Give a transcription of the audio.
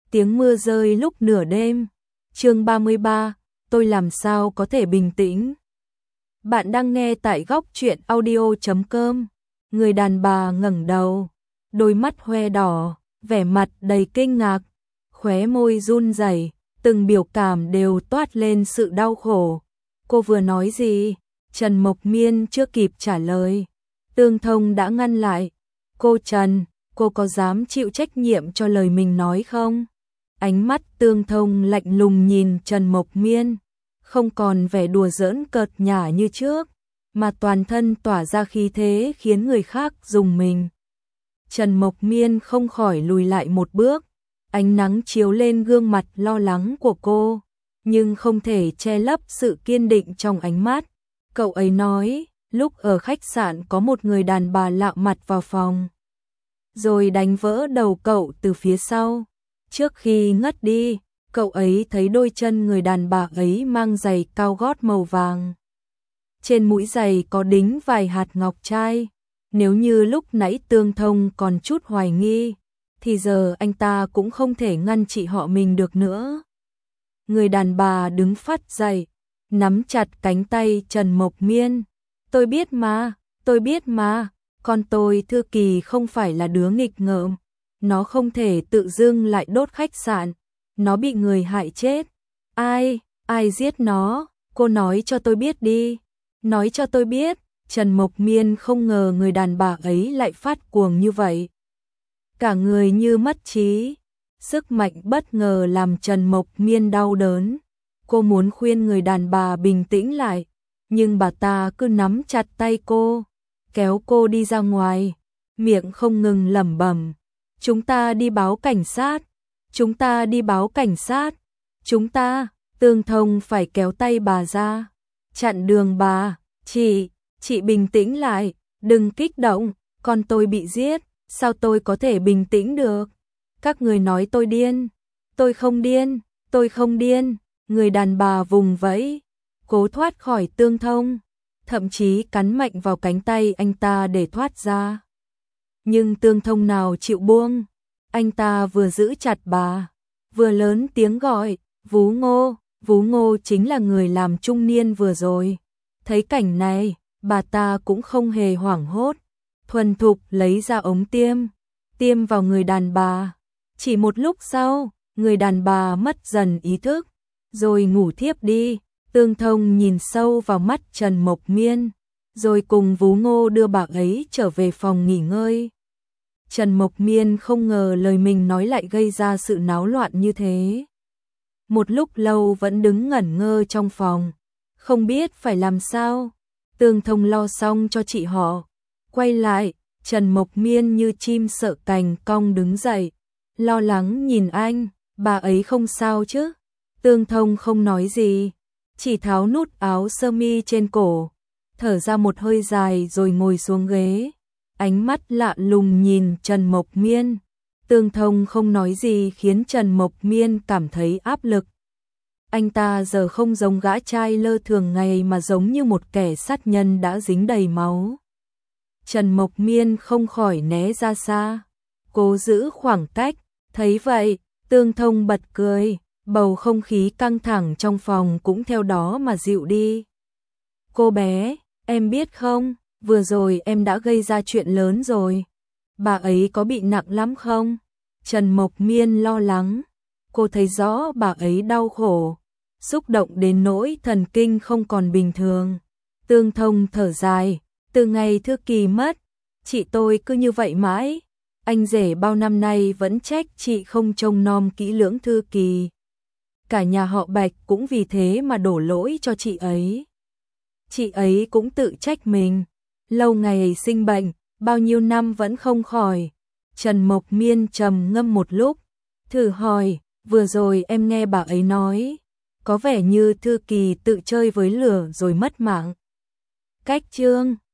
tiếng mưa rơi lúc nửa đêm. Chương 33, tôi làm sao có thể bình tĩnh. Bạn đang nghe tại góc truyện audio.com. Người đàn bà ngẩng đầu, đôi mắt hoe đỏ, vẻ mặt đầy kinh ngạc, khóe môi run rẩy, từng biểu cảm đều toát lên sự đau khổ. Cô vừa nói gì? Trần Mộc Miên chưa kịp trả lời, Tương Thông đã ngăn lại. Cô Trần, cô có dám chịu trách nhiệm cho lời mình nói không? Ánh mắt Tương Thông lạnh lùng nhìn Trần Mộc Miên, không còn vẻ đùa giỡn cợt nhả như trước, mà toàn thân tỏa ra khí thế khiến người khác rùng mình. Trần Mộc Miên không khỏi lùi lại một bước, ánh nắng chiếu lên gương mặt lo lắng của cô, nhưng không thể che lấp sự kiên định trong ánh mắt. Cậu ấy nói, lúc ở khách sạn có một người đàn bà lạ mặt vào phòng, rồi đánh vỡ đầu cậu từ phía sau. Trước khi ngất đi, cậu ấy thấy đôi chân người đàn bà ấy mang giày cao gót màu vàng. Trên mũi giày có đính vài hạt ngọc trai. Nếu như lúc nãy Tương Thông còn chút hoài nghi, thì giờ anh ta cũng không thể ngăn chị họ mình được nữa. Người đàn bà đứng phắt dậy, nắm chặt cánh tay Trần Mộc Miên. Tôi biết mà, con tôi Thư Kỳ không phải là đứa nghịch ngợm. Nó không thể tự dưng lại đốt khách sạn, nó bị người hại chết. Ai giết nó, cô nói cho tôi biết đi, nói cho tôi biết. Trần Mộc Miên không ngờ người đàn bà ấy lại phát cuồng như vậy. Cả người như mất trí, sức mạnh bất ngờ làm Trần Mộc Miên đau đớn. Cô muốn khuyên người đàn bà bình tĩnh lại, nhưng bà ta cứ nắm chặt tay cô, kéo cô đi ra ngoài, miệng không ngừng lẩm bẩm. Chúng ta đi báo cảnh sát, chúng ta đi báo cảnh sát, chúng ta. Tương Thông phải kéo tay bà ra, chặn đường bà. Chị bình tĩnh lại, đừng kích động, con tôi bị giết, sao tôi có thể bình tĩnh được? Các người nói tôi điên, tôi không điên. Người đàn bà vùng vẫy, cố thoát khỏi Tương Thông, thậm chí cắn mạnh vào cánh tay anh ta để thoát ra. Nhưng Tương Thông nào chịu buông, anh ta vừa giữ chặt bà, vừa lớn tiếng gọi, Vú Ngô chính là người làm trung niên vừa rồi. Thấy cảnh này, bà ta cũng không hề hoảng hốt, thuần thục lấy ra ống tiêm vào người đàn bà. Chỉ một lúc sau, người đàn bà mất dần ý thức, rồi ngủ thiếp đi. Tương Thông nhìn sâu vào mắt Trần Mộc Miên, rồi cùng Vú Ngô đưa bà ấy trở về phòng nghỉ ngơi. Trần Mộc Miên không ngờ lời mình nói lại gây ra sự náo loạn như thế. Một lúc lâu vẫn đứng ngẩn ngơ trong phòng, không biết phải làm sao. Tương Thông lo xong cho chị họ, quay lại, Trần Mộc Miên như chim sợ cành cong đứng dậy, lo lắng nhìn anh, bà ấy không sao chứ? Tương Thông không nói gì, chỉ tháo nút áo sơ mi trên cổ, thở ra một hơi dài rồi ngồi xuống ghế, ánh mắt lạ lùng nhìn Trần Mộc Miên. Tương Thông không nói gì khiến Trần Mộc Miên cảm thấy áp lực. Anh ta giờ không giống gã trai lơ thường ngày mà giống như một kẻ sát nhân đã dính đầy máu. Trần Mộc Miên không khỏi né ra xa, cố giữ khoảng cách. Thấy vậy, Tương Thông bật cười, bầu không khí căng thẳng trong phòng cũng theo đó mà dịu đi. Cô bé, em biết không, vừa rồi em đã gây ra chuyện lớn rồi. Bà ấy có bị nặng lắm không? Trần Mộc Miên lo lắng, cô thấy rõ bà ấy đau khổ, xúc động đến nỗi thần kinh không còn bình thường. Tương Thông thở dài, từ ngày Thư Kỳ mất, chị tôi cứ như vậy mãi. Anh rể bao năm nay vẫn trách chị không trông nom kỹ lưỡng Thư Kỳ. Cả nhà họ Bạch cũng vì thế mà đổ lỗi cho chị ấy. Chị ấy cũng tự trách mình, lâu ngày sinh bệnh, bao nhiêu năm vẫn không khỏi. Trần Mộc Miên trầm ngâm một lúc, thử hỏi, vừa rồi em nghe bà ấy nói, có vẻ như Thư Kỳ tự chơi với lửa rồi mất mạng. Cách chương